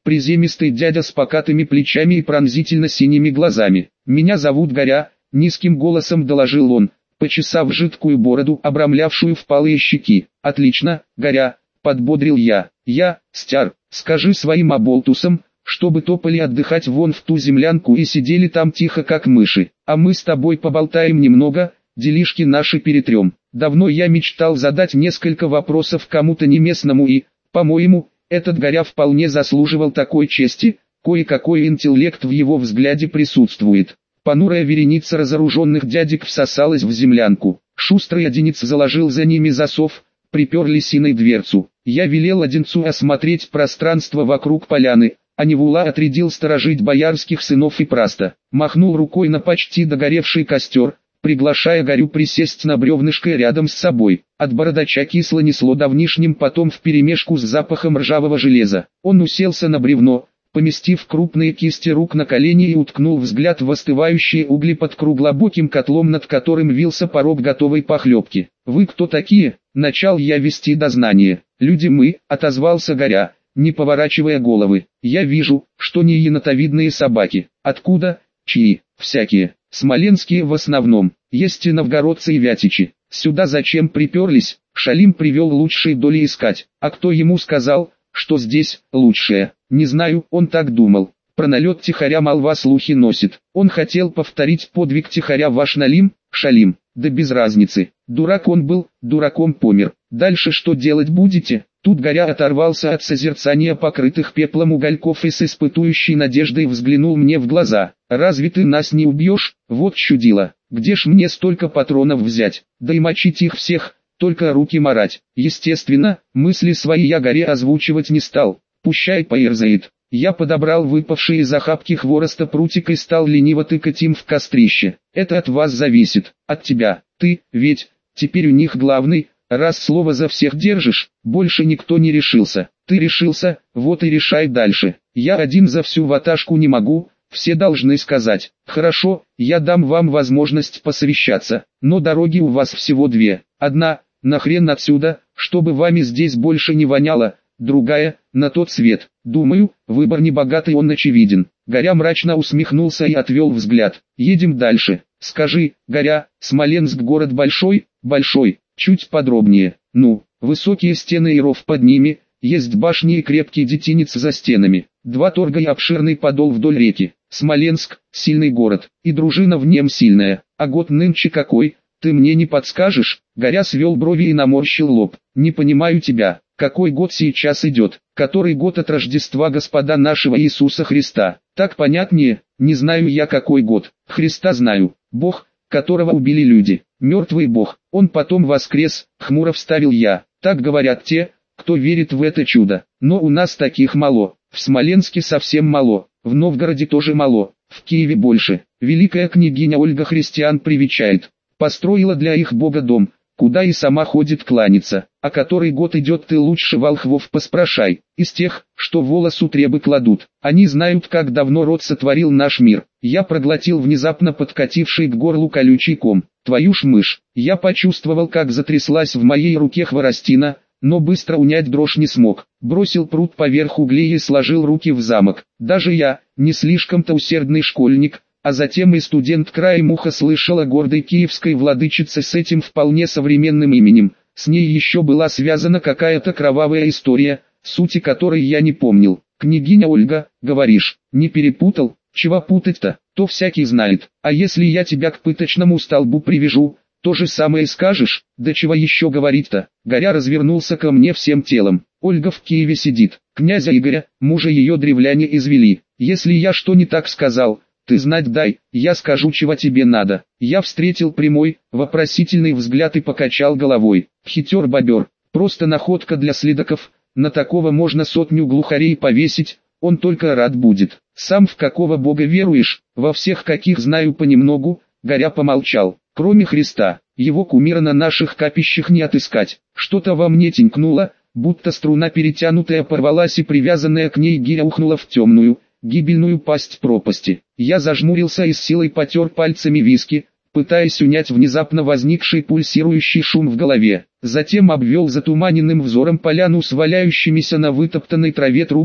[SPEAKER 1] приземистый дядя с покатыми плечами и пронзительно синими глазами. «Меня зовут Горя», — низким голосом доложил он, почесав жидкую бороду, обрамлявшую впалые щеки. «Отлично, Горя», — подбодрил я. «Я, Стяр, скажи своим оболтусам, чтобы топали отдыхать вон в ту землянку и сидели там тихо как мыши, а мы с тобой поболтаем немного, делишки наши перетрем. Давно я мечтал задать несколько вопросов кому-то неместному и, по-моему, этот Горя вполне заслуживал такой чести, кое-какой интеллект в его взгляде присутствует». Понурая вереница разоруженных дядек всосалась в землянку. Шустрый одинец заложил за ними засов, припер лисиной дверцу. Я велел одинцу осмотреть пространство вокруг поляны, а Невула отрядил сторожить боярских сынов и праста. Махнул рукой на почти догоревший костер, приглашая Горю присесть на бревнышко рядом с собой. От бородача кисло несло давнишним потом вперемешку с запахом ржавого железа. Он уселся на бревно, поместив крупные кисти рук на колени, и уткнул взгляд в остывающие угли под круглобоким котлом, над которым вился порог готовой похлебки. «Вы кто такие?» — начал я вести дознание. «Люди мы», — отозвался Горя, не поворачивая головы. «Я вижу, что не енотовидные собаки. Откуда? Чьи? Всякие. Смоленские в основном. Есть и новгородцы и вятичи. Сюда зачем приперлись? Шалим привел лучшие доли искать. А кто ему сказал, что здесь лучшее? Не знаю, он так думал. Про налет Тихаря молва слухи носит. Он хотел повторить подвиг Тихаря ваш Налим, Шалим. Да без разницы. Дурак он был, дураком помер. Дальше что делать будете?» Тут Горя оторвался от созерцания покрытых пеплом угольков и с испытующей надеждой взглянул мне в глаза. «Разве ты нас не убьешь? Вот чудило. Где ж мне столько патронов взять? Да и мочить их всех, только руки марать». Естественно, мысли свои я Горе озвучивать не стал. Пущай поерзает. Я подобрал выпавшие из охапки хвороста прутик и стал лениво тыкать им в кострище. «Это от вас зависит, от тебя. Ты, ведь, теперь у них главный. Раз слово за всех держишь, больше никто не решился. Ты решился, вот и решай дальше. Я один за всю ваташку не могу, все должны сказать. Хорошо, я дам вам возможность посовещаться, но дороги у вас всего две. Одна, нахрен отсюда, чтобы вами здесь больше не воняло, другая, на тот свет. Думаю, выбор не богатый, он очевиден». Горя мрачно усмехнулся и отвел взгляд. «Едем дальше. Скажи, Горя, Смоленск город большой?» «Большой. Чуть подробнее». «Ну, высокие стены и ров под ними, есть башни и крепкий детинец за стенами, два торга и обширный подол вдоль реки. Смоленск – сильный город, и дружина в нем сильная. А год нынче какой, ты мне не подскажешь?» Горя свел брови и наморщил лоб. «Не понимаю тебя. Какой год сейчас идет? Который год от Рождества Господа нашего Иисуса Христа?» «Так понятнее, не знаю я какой год. Христа знаю. Бог, которого убили люди. Мертвый Бог. Он потом воскрес», — хмуро вставил я. «Так говорят те, кто верит в это чудо. Но у нас таких мало. В Смоленске совсем мало. В Новгороде тоже мало. В Киеве больше. Великая княгиня Ольга христиан привечает. Построила для их бога дом, куда и сама ходит кланяться. А который год идет, ты лучше волхвов поспрашай. Из тех, что волосу требы кладут. Они знают, как давно род сотворил наш мир». Я проглотил внезапно подкативший к горлу колючий ком. Твою ж мышь. Я почувствовал, как затряслась в моей руке хворостина, но быстро унять дрожь не смог. Бросил прут поверх углей и сложил руки в замок. Даже я, не слишком-то усердный школьник, а затем и студент краем уха слышал о гордой киевской владычице с этим вполне современным именем. С ней еще была связана какая-то кровавая история, сути которой я не помнил. «Княгиня Ольга, говоришь, не перепутал?» «Чего путать-то, то всякий знает. А если я тебя к пыточному столбу привяжу, то же самое скажешь?» «Да чего еще говорить-то?» Горя развернулся ко мне всем телом. «Ольга в Киеве сидит. Князя Игоря, мужа ее древляне извели. Если я что не так сказал, ты знать дай, я скажу, чего тебе надо». Я встретил прямой, вопросительный взгляд и покачал головой. Хитер-бобер, просто находка для следаков, на такого можно сотню глухарей повесить, он только рад будет. «Сам в какого бога веруешь?» «Во всех, каких знаю понемногу», — Горя помолчал. «Кроме Христа, его кумира на наших капищах не отыскать». Что-то во мне тенькнуло, будто струна перетянутая порвалась и привязанная к ней гиря ухнула в темную, гибельную пасть пропасти. Я зажмурился и с силой потер пальцами виски, пытаясь унять внезапно возникший пульсирующий шум в голове. Затем обвел затуманенным взором поляну с валяющимися на вытоптанной траве трупами,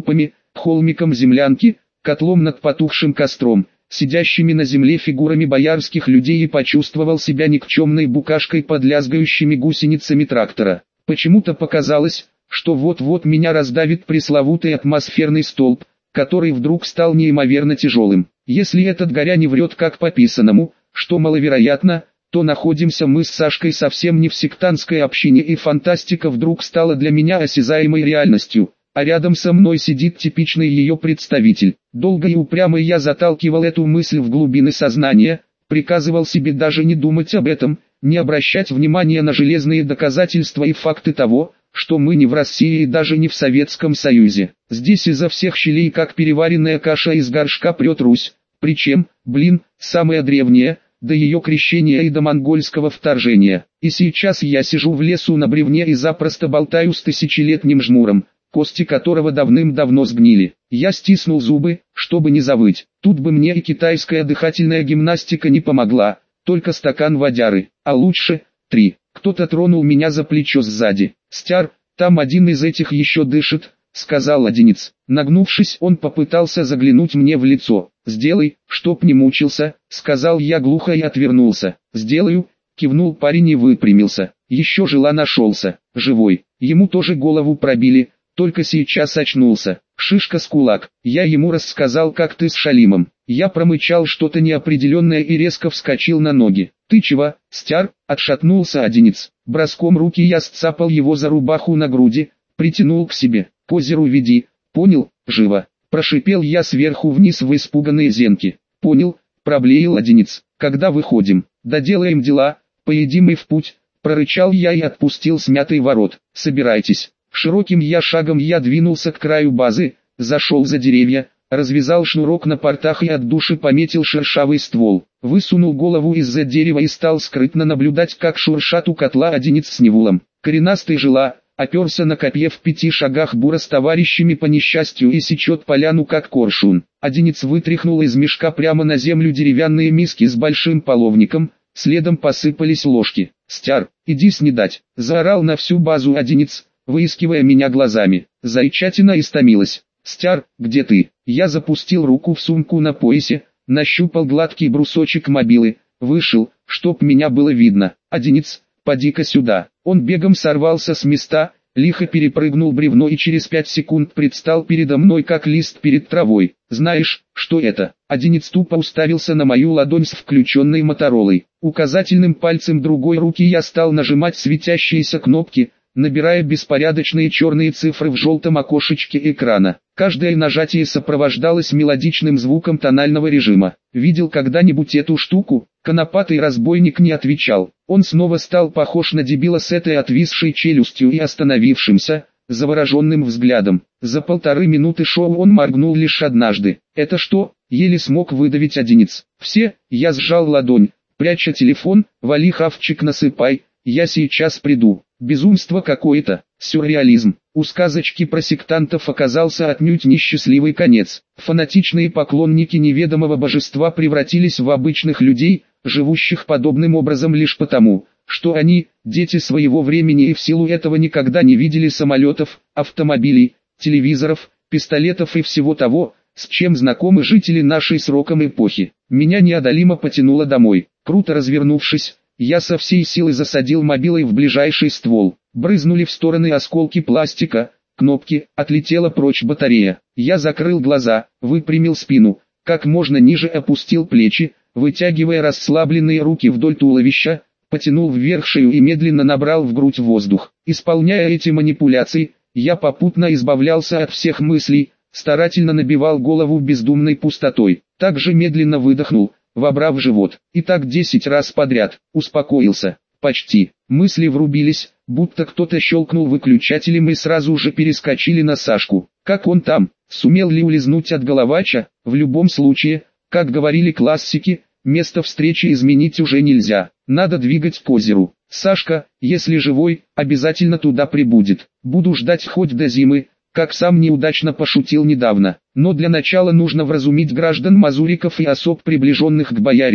[SPEAKER 1] холмиком землянки, котлом над потухшим костром, сидящими на земле фигурами боярских людей и почувствовал себя никчемной букашкой под лязгающими гусеницами трактора. Почему-то показалось, что вот-вот меня раздавит пресловутый атмосферный столб, который вдруг стал неимоверно тяжелым. Если этот горя не врет как по писаному, что маловероятно, то находимся мы с Сашкой совсем не в сектантской общине, и фантастика вдруг стала для меня осязаемой реальностью, а рядом со мной сидит типичный ее представитель. Долго и упрямо я заталкивал эту мысль в глубины сознания, приказывал себе даже не думать об этом, не обращать внимания на железные доказательства и факты того, что мы не в России и даже не в Советском Союзе. Здесь изо всех щелей как переваренная каша из горшка прет Русь, причем, блин, самая древняя, до ее крещения и до монгольского вторжения. И сейчас я сижу в лесу на бревне и запросто болтаю с тысячелетним жмуром, кости которого давным-давно сгнили. Я стиснул зубы, чтобы не завыть. Тут бы мне и китайская дыхательная гимнастика не помогла, только стакан водяры, а лучше три. Кто-то тронул меня за плечо сзади. «Стяр, там один из этих еще дышит», — сказал Одинец. Нагнувшись, он попытался заглянуть мне в лицо. «Сделай, чтоб не мучился», — сказал я глухо и отвернулся. «Сделаю», — кивнул парень и выпрямился. Еще жила нашелся, живой. Ему тоже голову пробили, только сейчас очнулся. Шишка с кулак. Я ему рассказал, как ты с Шалимом. Я промычал что-то неопределенное и резко вскочил на ноги. «Ты чего, стяр?» — отшатнулся Одинец. Броском руки я сцапал его за рубаху на груди, притянул к себе. «К озеру веди, понял, живо?» Прошипел я сверху вниз в испуганные зенки. «Понял», — проблеял Одинец. «Когда выходим?» «Доделаем дела, поедим и в путь», — прорычал я и отпустил смятый ворот. «Собирайтесь». Широким я шагом я двинулся к краю базы, зашел за деревья, развязал шнурок на портах и от души пометил шершавый ствол. Высунул голову из-за дерева и стал скрытно наблюдать, как шуршат у котла Одинец с Невулом. Коренастый жила, оперся на копье в пяти шагах бура с товарищами по несчастью и сечет поляну как коршун. Одинец вытряхнул из мешка прямо на землю деревянные миски с большим половником, следом посыпались ложки. «Стяр, иди снедать!» — заорал на всю базу Одинец, выискивая меня глазами. Зайчатина истомилась. «Стяр, где ты?» Я запустил руку в сумку на поясе, нащупал гладкий брусочек мобилы, вышел, чтоб меня было видно. «Одинец, поди-ка сюда». Он бегом сорвался с места, лихо перепрыгнул бревно и через пять секунд предстал передо мной как лист перед травой. «Знаешь, что это?» Одинец тупо уставился на мою ладонь с включенной моторолой. Указательным пальцем другой руки я стал нажимать светящиеся кнопки, набирая беспорядочные черные цифры в желтом окошечке экрана. Каждое нажатие сопровождалось мелодичным звуком тонального режима. «Видел когда-нибудь эту штуку?» Конопатый разбойник не отвечал. Он снова стал похож на дебила с этой отвисшей челюстью и остановившимся, завороженным взглядом. За полторы минуты шоу он моргнул лишь однажды. «Это что?» — еле смог выдавить Одинец. «Все», — я сжал ладонь, пряча телефон. «Вали, хавчик, насыпай, я сейчас приду». Безумство какое-то, сюрреализм. У сказочки про сектантов оказался отнюдь несчастливый конец. Фанатичные поклонники неведомого божества превратились в обычных людей, живущих подобным образом лишь потому, что они, дети своего времени, и в силу этого никогда не видели самолетов, автомобилей, телевизоров, пистолетов и всего того, с чем знакомы жители нашей с роком эпохи. Меня неодолимо потянуло домой. Круто развернувшись, я со всей силы засадил мобилой в ближайший ствол. Брызнули в стороны осколки пластика, кнопки, отлетела прочь батарея. Я закрыл глаза, выпрямил спину, как можно ниже опустил плечи, вытягивая расслабленные руки вдоль туловища, потянул вверх шею и медленно набрал в грудь воздух. Исполняя эти манипуляции, я попутно избавлялся от всех мыслей, старательно набивал голову бездумной пустотой. Также медленно выдохнул, вобрав живот. И так десять раз подряд. Успокоился. Почти. Мысли врубились, будто кто-то щелкнул выключателем и сразу же перескочили на Сашку. Как он там? Сумел ли улизнуть от Головача? В любом случае, как говорили классики, место встречи изменить уже нельзя. Надо двигать к озеру. Сашка, если живой, обязательно туда прибудет. Буду ждать хоть до зимы, как сам неудачно пошутил недавно. Но для начала нужно вразумить граждан Мазуриков и особ, приближенных к боярину,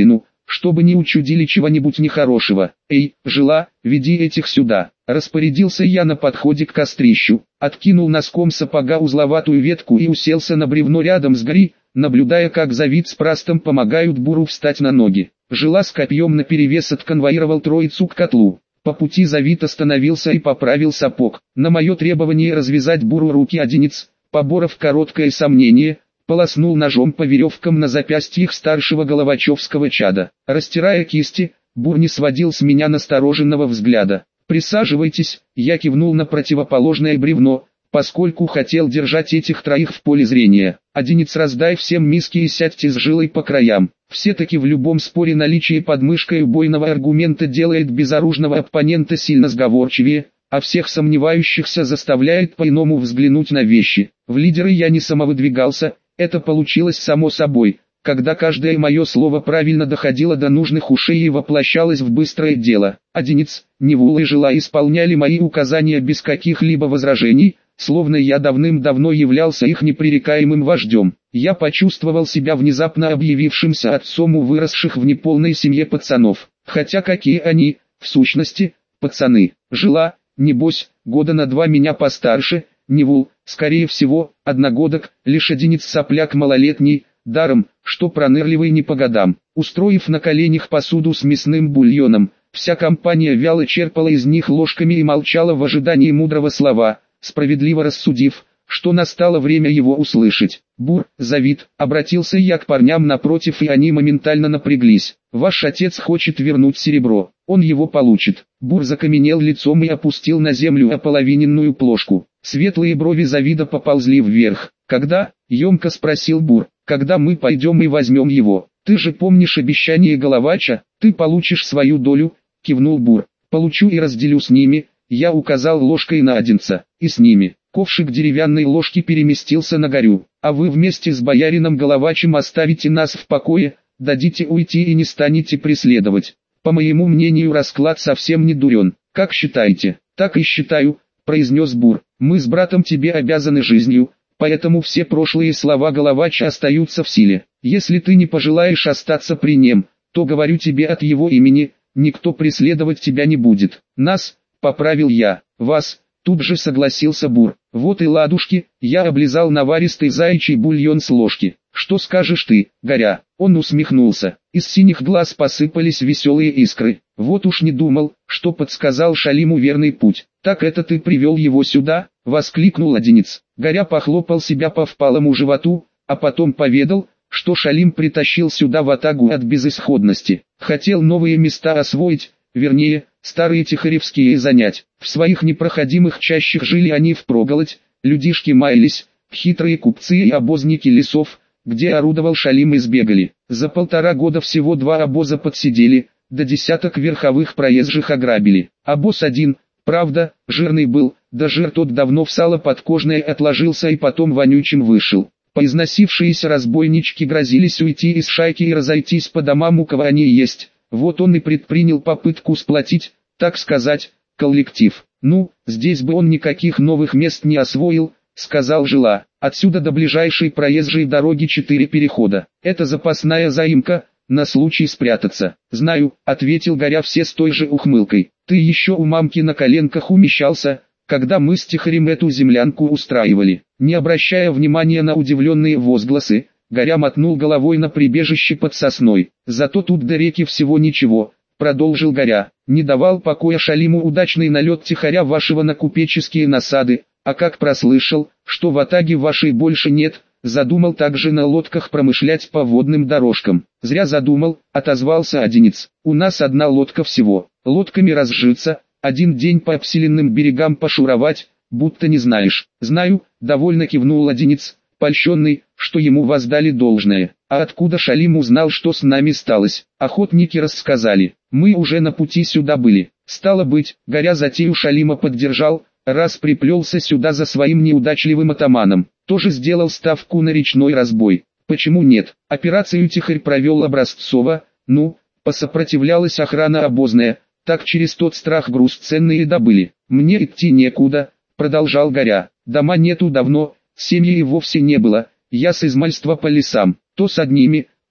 [SPEAKER 1] чтобы не учудили чего-нибудь нехорошего. Эй, жила, веди этих сюда. Распорядился я на подходе к кострищу, откинул носком сапога узловатую ветку и уселся на бревно рядом с Гри, наблюдая, как Завид с Прастом помогают Буру встать на ноги. Жила с копьем наперевес отконвоировал троицу к котлу. По пути Завид остановился и поправил сапог. На мое требование развязать Буру руки одинец, поборов короткое сомнение, полоснул ножом по веревкам на запястьях старшего головачевского чада. Растирая кисти, Бур не сводил с меня настороженного взгляда. «Присаживайтесь», я кивнул на противоположное бревно, поскольку хотел держать этих троих в поле зрения. «Одинец, раздай всем миски и сядьте с Жилой по краям». Все-таки в любом споре наличие под мышкой убойного аргумента делает безоружного оппонента сильно сговорчивее, а всех сомневающихся заставляет по-иному взглянуть на вещи. В лидеры я не самовыдвигался, это получилось само собой, когда каждое мое слово правильно доходило до нужных ушей и воплощалось в быстрое дело. Одинец, Невула и Жила исполняли мои указания без каких-либо возражений, словно я давным-давно являлся их непререкаемым вождем. Я почувствовал себя внезапно объявившимся отцом у выросших в неполной семье пацанов. Хотя какие они, в сущности, пацаны. Жила, небось, года на два меня постарше, Невул, скорее всего, одногодок, лишь одинец сопляк малолетний, даром, что пронырливый не по годам. Устроив на коленях посуду с мясным бульоном, вся компания вяло черпала из них ложками и молчала в ожидании мудрого слова, справедливо рассудив, что настало время его услышать. «Бур, Завид», обратился я к парням напротив, и они моментально напряглись. «Ваш отец хочет вернуть серебро, он его получит». Бур закаменел лицом и опустил на землю ополовиненную плошку. Светлые брови Завида поползли вверх. «Когда?» — емко спросил Бур. «Когда мы пойдем и возьмем его? Ты же помнишь обещание Головача? Ты получишь свою долю», — кивнул Бур. «Получу и разделю с ними», — я указал ложкой на Одинца. «И с ними». Ковшик деревянной ложки переместился на горю. «А вы вместе с боярином Головачем оставите нас в покое, дадите уйти и не станете преследовать. По моему мнению, расклад совсем не дурен. Как считаете?» «Так и считаю», — произнес Бур. «Мы с братом тебе обязаны жизнью, поэтому все прошлые слова Головача остаются в силе. Если ты не пожелаешь остаться при нем, то говорю тебе от его имени, никто преследовать тебя не будет. Нас», — поправил я, — «вас». Тут же согласился Бур. «Вот и ладушки», я облизал наваристый заячий бульон с ложки. «Что скажешь ты, Горя?» Он усмехнулся. Из синих глаз посыпались веселые искры. «Вот уж не думал, что подсказал Шалиму верный путь. Так это ты привел его сюда?» — воскликнул Одинец. Горя похлопал себя по впалому животу, а потом поведал, что Шалим притащил сюда ватагу от безысходности. Хотел новые места освоить, вернее, старые тихоревские занять. В своих непроходимых чащах жили они впроголодь, людишки маялись, хитрые купцы и обозники лесов, где орудовал Шалим, избегали. За полтора года всего два обоза подсидели, до десяток верховых проезжих ограбили. Обоз один, правда, жирный был, да жир тот давно в сало подкожное отложился и потом вонючим вышел. Поизносившиеся разбойнички грозились уйти из шайки и разойтись по домам, у кого они есть. Вот он и предпринял попытку сплотить, так сказать, коллектив. «Ну, здесь бы он никаких новых мест не освоил», — сказал Жила. «Отсюда до ближайшей проезжей дороги четыре перехода. Это запасная заимка, на случай спрятаться». «Знаю», — ответил Горя все с той же ухмылкой. «Ты еще у мамки на коленках умещался, когда мы с Тихорем эту землянку устраивали». Не обращая внимания на удивленные возгласы, Горя мотнул головой на прибежище под сосной. «Зато тут до реки всего ничего», — продолжил Горя. «Не давал покоя Шалиму удачный налет Тихоря вашего на купеческие насады, а как прослышал, что в атаге вашей больше нет, задумал также на лодках промышлять по водным дорожкам». «Зря задумал», — отозвался Одинец. «У нас одна лодка всего. Лодками разжиться, один день по обселенным берегам пошуровать, будто не знаешь». «Знаю», — довольно кивнул Одинец, польщенный, что ему воздали должное. «А откуда Шалим узнал, что с нами сталось?» «Охотники рассказали. Мы уже на пути сюда были. Стало быть, Горя затею Шалима поддержал, раз приплелся сюда за своим неудачливым атаманом. Тоже сделал ставку на речной разбой. Почему нет? Операцию Тихорь провел образцово, ну, посопротивлялась охрана обозная, так через тот страх груз ценные добыли. Мне идти некуда», — продолжал Горя. «Дома нету давно, семьи и вовсе не было, я с измальства по лесам, то с одними,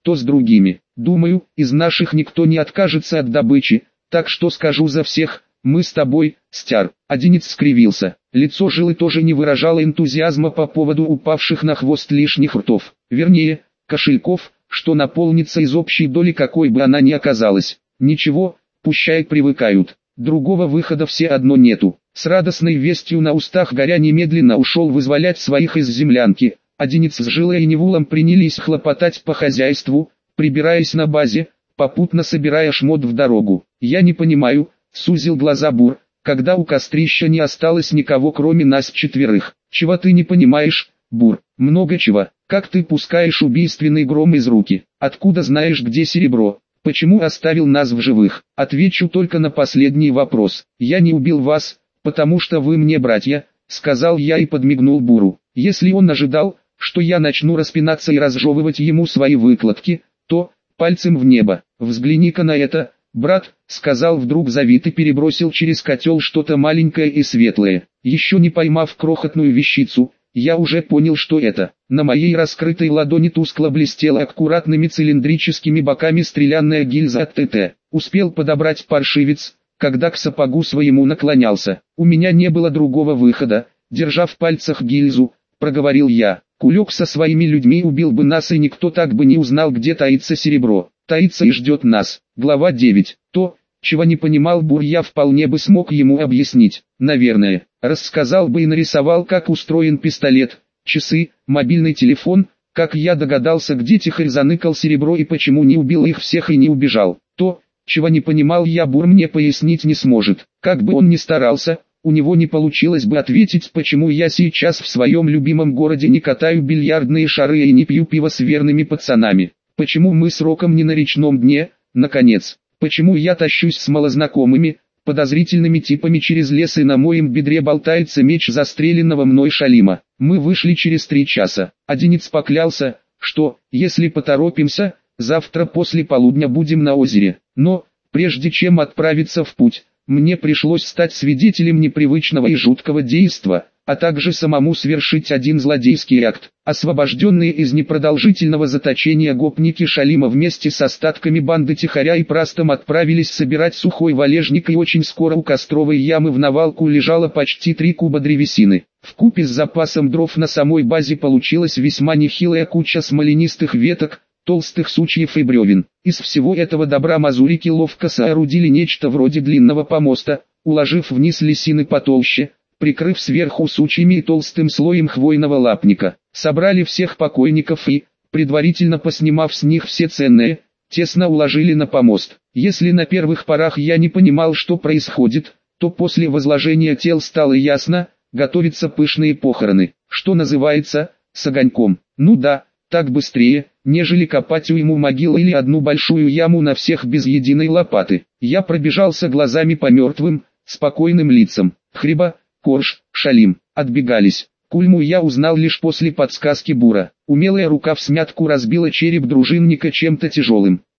[SPEAKER 1] то с другими. Думаю, из наших никто не откажется от добычи, так что скажу за всех, мы с тобой, Стяр. Одинец скривился. Лицо Жилы тоже не выражало энтузиазма по поводу упавших на хвост лишних ртов. Вернее, кошельков, что наполнится из общей доли, какой бы она ни оказалась. Ничего, пущай привыкают. Другого выхода все одно нету. С радостной вестью на устах Горя немедленно ушел вызволять своих из землянки. Одинец с Жилой и Невулом принялись хлопотать по хозяйству, прибираясь на базе, попутно собирая шмот в дорогу. «Я не понимаю», — сузил глаза Бур, когда у кострища не осталось никого кроме нас четверых. «Чего ты не понимаешь, Бур?» «Много чего. Как ты пускаешь убийственный гром из руки? Откуда знаешь, где серебро? Почему оставил нас в живых?» «Отвечу только на последний вопрос. Я не убил вас, потому что вы мне братья», — сказал я и подмигнул Буру. Если он ожидал, что я начну распинаться и разжевывать ему свои выкладки, то, пальцем в небо, «Взгляни-ка на это, брат», — сказал вдруг Завит и перебросил через котел что-то маленькое и светлое. Еще не поймав крохотную вещицу, я уже понял, что это. На моей раскрытой ладони тускло блестела аккуратными цилиндрическими боками стрелянная гильза от ТТ. Успел подобрать паршивец, когда к сапогу своему наклонялся. У меня не было другого выхода. Держа в пальцах гильзу, проговорил я. Кулек со своими людьми убил бы нас, и никто так бы не узнал, где таится серебро. Таится и ждет нас. Глава девять. То, чего не понимал Бур, я вполне бы смог ему объяснить. Наверное, рассказал бы и нарисовал, как устроен пистолет, часы, мобильный телефон, как я догадался, где тихо заныкал серебро и почему не убил их всех и не убежал. То, чего не понимал я, Бур мне пояснить не сможет. Как бы он ни старался, у него не получилось бы ответить, почему я сейчас в своем любимом городе не катаю бильярдные шары и не пью пиво с верными пацанами. Почему мы с Роком не на речном дне, наконец. Почему я тащусь с малознакомыми, подозрительными типами через лес, и на моем бедре болтается меч застреленного мной Шалима. Мы вышли через три часа. Одинец поклялся, что, если поторопимся, завтра после полудня будем на озере. Но, прежде чем отправиться в путь, мне пришлось стать свидетелем непривычного и жуткого действа, а также самому совершить один злодейский акт. Освобожденные из непродолжительного заточения гопники Шалима вместе с остатками банды Тихаря и Прастом отправились собирать сухой валежник, и очень скоро у костровой ямы в навалку лежало почти три куба древесины. Вкупе с запасом дров на самой базе получилась весьма нехилая куча смоленистых веток, толстых сучьев и бревен. Из всего этого добра мазурики ловко соорудили нечто вроде длинного помоста, уложив вниз лисины потолще, прикрыв сверху сучьями и толстым слоем хвойного лапника. Собрали всех покойников и, предварительно поснимав с них все ценные, тесно уложили на помост. Если на первых порах я не понимал, что происходит, то после возложения тел стало ясно, готовятся пышные похороны, что называется, с огоньком. Ну да, так быстрее, нежели копать уйму могил или одну большую яму на всех без единой лопаты. Я пробежался глазами по мертвым, спокойным лицам. Хриба, Корж, Шалим, отбегались. Кульму я узнал лишь после подсказки Бура. Умелая рука всмятку разбила череп дружинника чем-то тяжелым.